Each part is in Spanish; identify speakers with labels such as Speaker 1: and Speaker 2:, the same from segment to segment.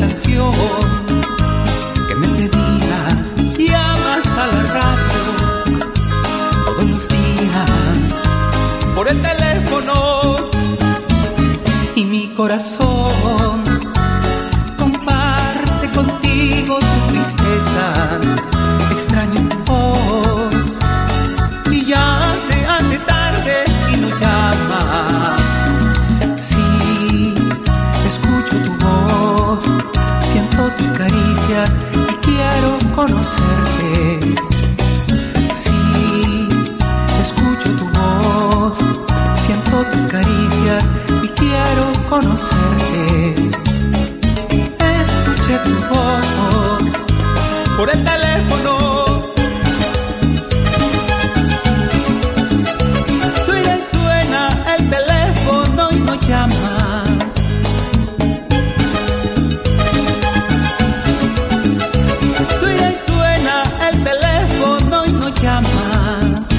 Speaker 1: canción que me pedías. Llamas a la radio todos los días por el teléfono y mi corazón comparte contigo tu tristeza. Extraño tu voz y ya se hace tarde y no llamas. Sí, escucho tu voz, siento tus caricias y quiero conocerte. Sí, escucho tu voz, siento tus caricias y quiero conocerte. Escuché tu voz por el teléfono. Suena el teléfono y no llamas. Suena el teléfono y no llamas.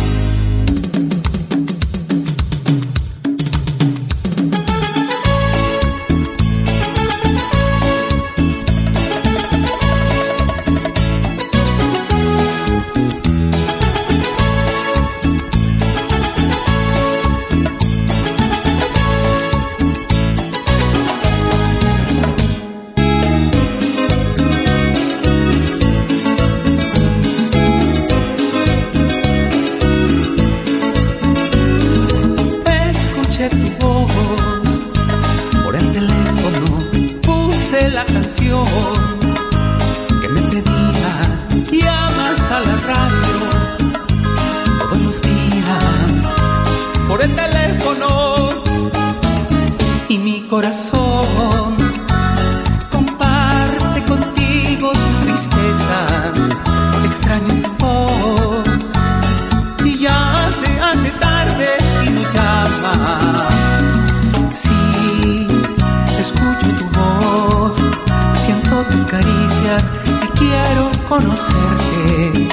Speaker 1: Tu voz por el teléfono, puse la canción que me pedías. Llamas a la radio todos los días por el teléfono y mi corazón comparte contigo tu tristeza. Extraño tu voz y ya se hace tarde y no llamas. Sí, escucho tu voz, siento tus caricias y quiero conocerte.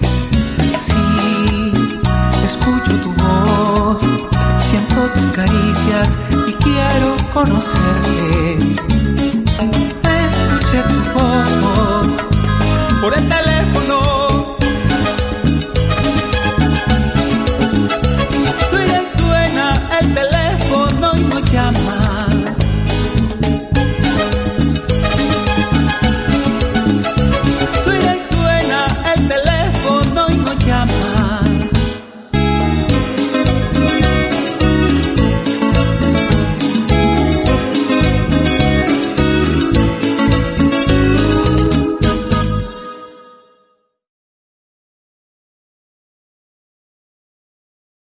Speaker 1: Sí, escucho tu voz, siento tus caricias y quiero conocerte.